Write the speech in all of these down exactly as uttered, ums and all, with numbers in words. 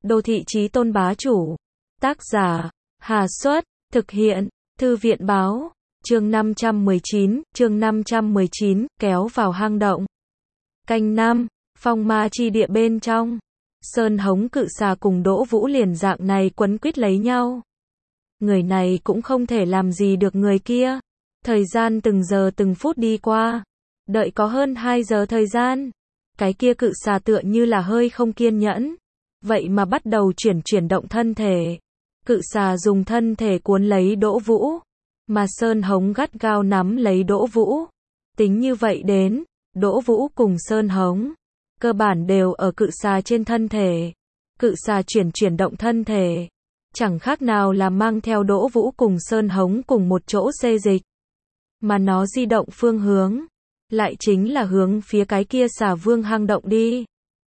Đô thị chí tôn bá chủ. Tác giả, Hà Xuất, thực hiện, Thư viện báo, chương năm trăm mười chín, chương năm trăm mười chín, kéo vào hang động. Canh năm, phong ma chi địa bên trong. Sơn Hống cự xà cùng Đỗ Vũ liền dạng này quấn quýt lấy nhau. Người này cũng không thể làm gì được người kia. Thời gian từng giờ từng phút đi qua. Đợi có hơn hai giờ thời gian. Cái kia cự xà tựa như là hơi không kiên nhẫn. Vậy mà bắt đầu chuyển chuyển động thân thể. Cự xà dùng thân thể cuốn lấy Đỗ Vũ. Mà Sơn Hống gắt gao nắm lấy Đỗ Vũ. Tính như vậy đến, Đỗ Vũ cùng Sơn Hống cơ bản đều ở cự xà trên thân thể. Cự xà chuyển chuyển động thân thể. Chẳng khác nào là mang theo Đỗ Vũ cùng Sơn Hống cùng một chỗ xê dịch. Mà nó di động phương hướng. Lại chính là hướng phía cái kia xà vương hang động đi.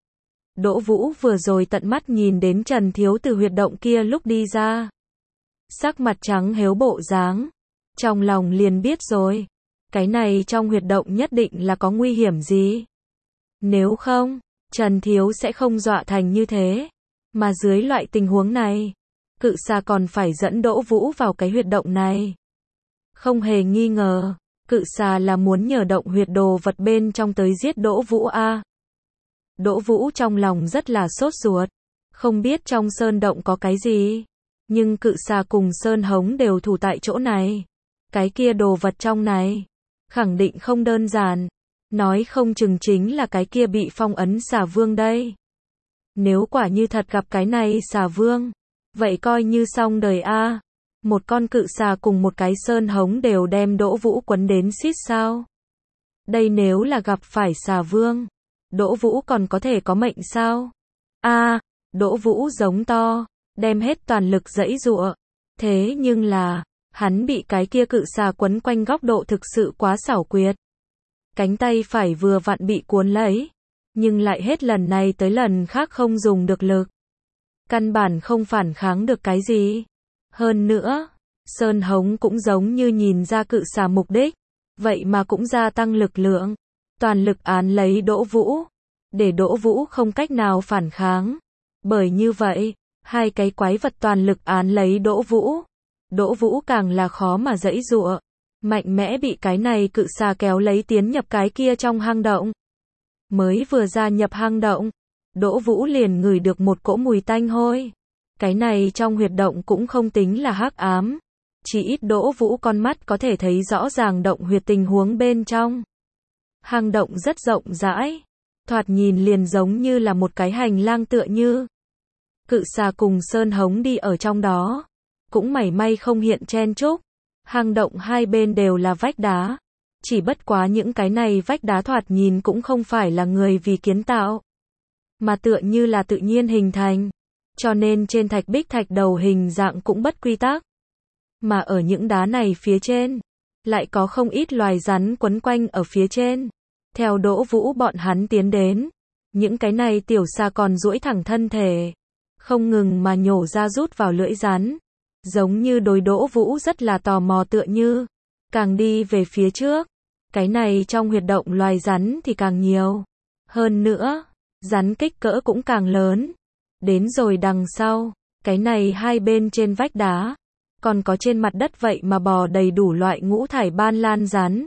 Đỗ Vũ vừa rồi tận mắt nhìn đến Trần Thiếu từ huyệt động kia lúc đi ra. Sắc mặt trắng hếu bộ dáng. Trong lòng liền biết rồi. Cái này trong huyệt động nhất định là có nguy hiểm gì. Nếu không, Trần Thiếu sẽ không dọa thành như thế. Mà dưới loại tình huống này, cự xà còn phải dẫn Đỗ Vũ vào cái huyệt động này. Không hề nghi ngờ, cự xà là muốn nhờ động huyệt đồ vật bên trong tới giết Đỗ Vũ a. Đỗ Vũ trong lòng rất là sốt ruột, không biết trong sơn động có cái gì, nhưng cự xà cùng Sơn Hống đều thủ tại chỗ này. Cái kia đồ vật trong này, khẳng định không đơn giản, nói không chừng chính là cái kia bị phong ấn xà vương đây. Nếu quả như thật gặp cái này xà vương, vậy coi như xong đời a. Một con cự xà cùng một cái Sơn Hống đều đem Đỗ Vũ quấn đến xít sao. Đây nếu là gặp phải xà vương, Đỗ Vũ còn có thể có mệnh sao? A, Đỗ Vũ giống to, đem hết toàn lực giãy giụa. Thế nhưng là, hắn bị cái kia cự xà quấn quanh góc độ thực sự quá xảo quyệt. Cánh tay phải vừa vặn bị cuốn lấy, nhưng lại hết lần này tới lần khác không dùng được lực. Căn bản không phản kháng được cái gì. Hơn nữa, Sơn Hống cũng giống như nhìn ra cự xà mục đích, vậy mà cũng gia tăng lực lượng, toàn lực án lấy Đỗ Vũ, để Đỗ Vũ không cách nào phản kháng. Bởi như vậy, hai cái quái vật toàn lực án lấy Đỗ Vũ, Đỗ Vũ càng là khó mà giãy giụa, mạnh mẽ bị cái này cự xà kéo lấy tiến nhập cái kia trong hang động. Mới vừa gia nhập hang động, Đỗ Vũ liền ngửi được một cỗ mùi tanh hôi. Cái này trong huyệt động cũng không tính là hắc ám, chỉ ít Đỗ Vũ con mắt có thể thấy rõ ràng động huyệt tình huống bên trong. Hang động rất rộng rãi, thoạt nhìn liền giống như là một cái hành lang tựa như. Cự xà cùng Sơn Hống đi ở trong đó, cũng mảy may không hiện chen chúc. Hang động hai bên đều là vách đá, chỉ bất quá những cái này vách đá thoạt nhìn cũng không phải là người vì kiến tạo, mà tựa như là tự nhiên hình thành. Cho nên trên thạch bích thạch đầu hình dạng cũng bất quy tắc. Mà ở những đá này phía trên, lại có không ít loài rắn quấn quanh ở phía trên. Theo Đỗ Vũ bọn hắn tiến đến, những cái này tiểu xà còn duỗi thẳng thân thể, không ngừng mà nhổ ra rút vào lưỡi rắn, giống như đối Đỗ Vũ rất là tò mò tựa như. Càng đi về phía trước, cái này trong huyệt động loài rắn thì càng nhiều. Hơn nữa, rắn kích cỡ cũng càng lớn. Đến rồi đằng sau, cái này hai bên trên vách đá, còn có trên mặt đất vậy mà bò đầy đủ loại ngũ thải ban lan rắn.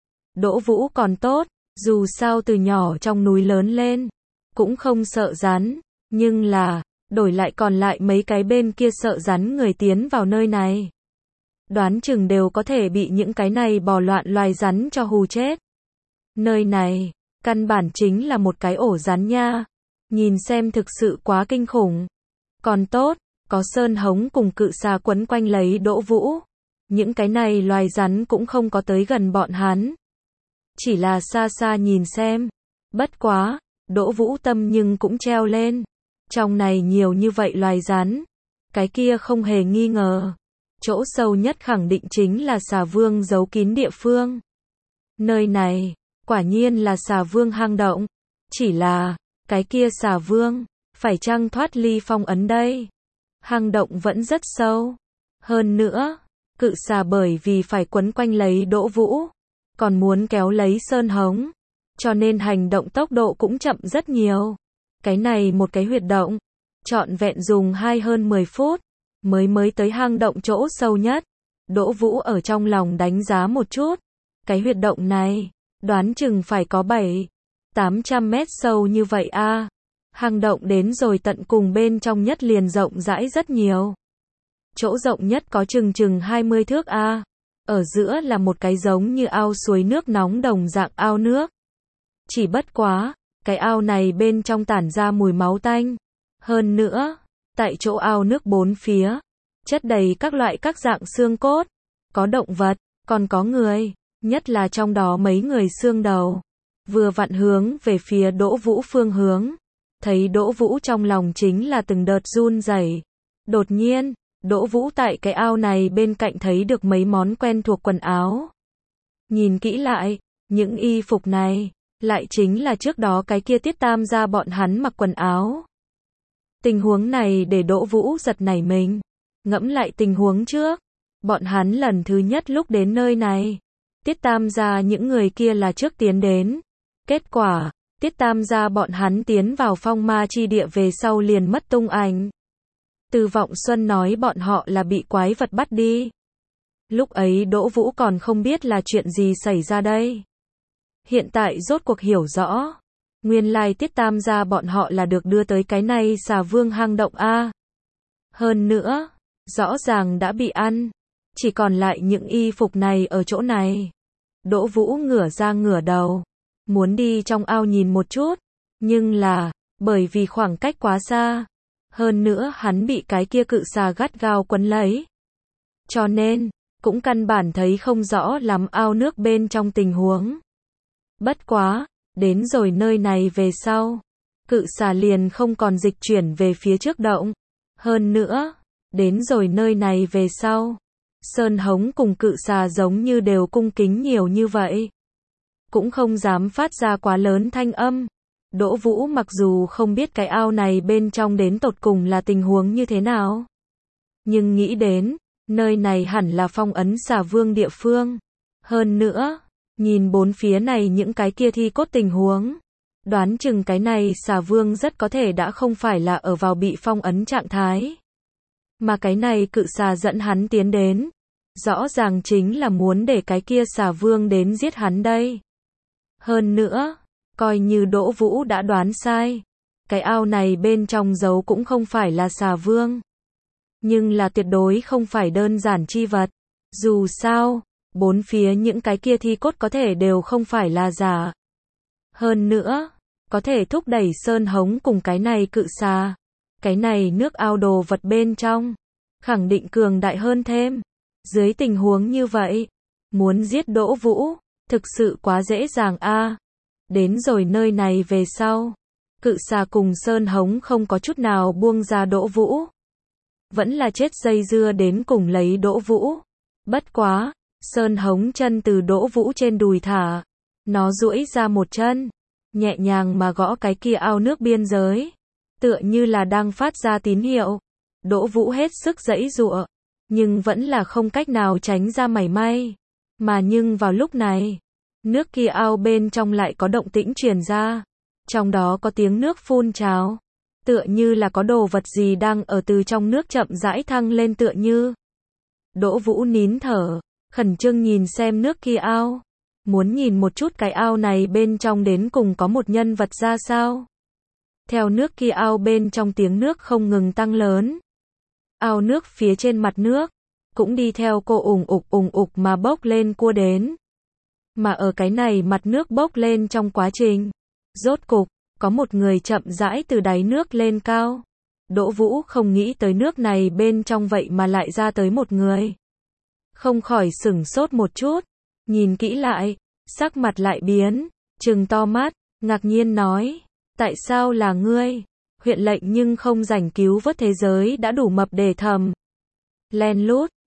Đỗ Vũ còn tốt, dù sao từ nhỏ trong núi lớn lên, cũng không sợ rắn, nhưng là, đổi lại còn lại mấy cái bên kia sợ rắn người tiến vào nơi này. Đoán chừng đều có thể bị những cái này bò loạn loài rắn cho hù chết. Nơi này, căn bản chính là một cái ổ rắn nha. Nhìn xem thực sự quá kinh khủng. Còn tốt, có Sơn Hống cùng cự xà quấn quanh lấy Đỗ Vũ. Những cái này loài rắn cũng không có tới gần bọn hắn. Chỉ là xa xa nhìn xem. Bất quá, Đỗ Vũ tâm nhưng cũng treo lên. Trong này nhiều như vậy loài rắn. Cái kia không hề nghi ngờ. Chỗ sâu nhất khẳng định chính là xà vương giấu kín địa phương. Nơi này, quả nhiên là xà vương hang động. Chỉ là, cái kia xà vương, phải chăng thoát ly phong ấn đây? Hang động vẫn rất sâu. Hơn nữa, cự xà bởi vì phải quấn quanh lấy Đỗ Vũ, còn muốn kéo lấy Sơn Hống, cho nên hành động tốc độ cũng chậm rất nhiều. Cái này một cái huyệt động, trọn vẹn dùng hai hơn mười phút, mới mới tới hang động chỗ sâu nhất. Đỗ Vũ ở trong lòng đánh giá một chút, cái huyệt động này, đoán chừng phải có bảy, tám trăm mét sâu như vậy a. Hang động đến rồi tận cùng bên trong nhất liền rộng rãi rất nhiều. Chỗ rộng nhất có chừng chừng hai mươi thước a. Ở giữa là một cái giống như ao suối nước nóng đồng dạng ao nước. Chỉ bất quá, cái ao này bên trong tản ra mùi máu tanh. Hơn nữa, tại chỗ ao nước bốn phía, chất đầy các loại các dạng xương cốt, có động vật, còn có người, nhất là trong đó mấy người xương đầu. Vừa vặn hướng về phía Đỗ Vũ phương hướng, thấy Đỗ Vũ trong lòng chính là từng đợt run rẩy. Đột nhiên, Đỗ Vũ tại cái ao này bên cạnh thấy được mấy món quen thuộc quần áo. Nhìn kỹ lại, những y phục này, lại chính là trước đó cái kia Tiết Tam gia bọn hắn mặc quần áo. Tình huống này để Đỗ Vũ giật nảy mình. Ngẫm lại tình huống trước, bọn hắn lần thứ nhất lúc đến nơi này, Tiết Tam gia những người kia là trước tiến đến. Kết quả, Tiết Tam gia bọn hắn tiến vào phong ma chi địa về sau liền mất tung ảnh. Từ Vọng Xuân nói bọn họ là bị quái vật bắt đi. Lúc ấy Đỗ Vũ còn không biết là chuyện gì xảy ra đây. Hiện tại rốt cuộc hiểu rõ. Nguyên lai Tiết Tam gia bọn họ là được đưa tới cái này Xà Vương hang động a. Hơn nữa, rõ ràng đã bị ăn. Chỉ còn lại những y phục này ở chỗ này. Đỗ Vũ ngửa ra ngửa đầu, muốn đi trong ao nhìn một chút. Nhưng là, bởi vì khoảng cách quá xa. Hơn nữa hắn bị cái kia cự xà gắt gao quấn lấy. Cho nên, cũng căn bản thấy không rõ lắm ao nước bên trong tình huống. Bất quá, đến rồi nơi này về sau, cự xà liền không còn dịch chuyển về phía trước động. Hơn nữa, đến rồi nơi này về sau, Sơn Hống cùng cự xà giống như đều cung kính nhiều như vậy. Cũng không dám phát ra quá lớn thanh âm. Đỗ Vũ mặc dù không biết cái ao này bên trong đến tột cùng là tình huống như thế nào. Nhưng nghĩ đến, nơi này hẳn là phong ấn Xà Vương địa phương. Hơn nữa, nhìn bốn phía này những cái kia thi cốt tình huống. Đoán chừng cái này Xà Vương rất có thể đã không phải là ở vào bị phong ấn trạng thái. Mà cái này cự xà dẫn hắn tiến đến. Rõ ràng chính là muốn để cái kia Xà Vương đến giết hắn đây. Hơn nữa, coi như Đỗ Vũ đã đoán sai. Cái ao này bên trong giấu cũng không phải là Xà Vương. Nhưng là tuyệt đối không phải đơn giản chi vật. Dù sao, bốn phía những cái kia thi cốt có thể đều không phải là giả. Hơn nữa, có thể thúc đẩy Sơn Hống cùng cái này cự xà. Cái này nước ao đồ vật bên trong, khẳng định cường đại hơn thêm. Dưới tình huống như vậy, muốn giết Đỗ Vũ, thực sự quá dễ dàng a. Đến rồi nơi này về sau, cự xà cùng Sơn Hống không có chút nào buông ra Đỗ Vũ. Vẫn là chết dây dưa đến cùng lấy Đỗ Vũ. Bất quá, Sơn Hống chân từ Đỗ Vũ trên đùi thả. Nó duỗi ra một chân, nhẹ nhàng mà gõ cái kia ao nước biên giới. Tựa như là đang phát ra tín hiệu. Đỗ Vũ hết sức giãy giụa, nhưng vẫn là không cách nào tránh ra mảy may. Mà nhưng vào lúc này, nước kia ao bên trong lại có động tĩnh truyền ra. Trong đó có tiếng nước phun trào. Tựa như là có đồ vật gì đang ở từ trong nước chậm rãi thăng lên tựa như. Đỗ Vũ nín thở, khẩn trương nhìn xem nước kia ao. Muốn nhìn một chút cái ao này bên trong đến cùng có một nhân vật ra sao. Theo nước kia ao bên trong tiếng nước không ngừng tăng lớn. Ao nước phía trên mặt nước, cũng đi theo cô ủng ục ủng ục mà bốc lên cua đến. Mà ở cái này mặt nước bốc lên trong quá trình, rốt cục, có một người chậm rãi từ đáy nước lên cao. Đỗ Vũ không nghĩ tới nước này bên trong vậy mà lại ra tới một người. Không khỏi sửng sốt một chút, nhìn kỹ lại, sắc mặt lại biến, trừng to mắt, ngạc nhiên nói, tại sao là ngươi? Huyện lệnh nhưng không rảnh cứu vớt thế giới đã đủ mập để thầm. Len lút,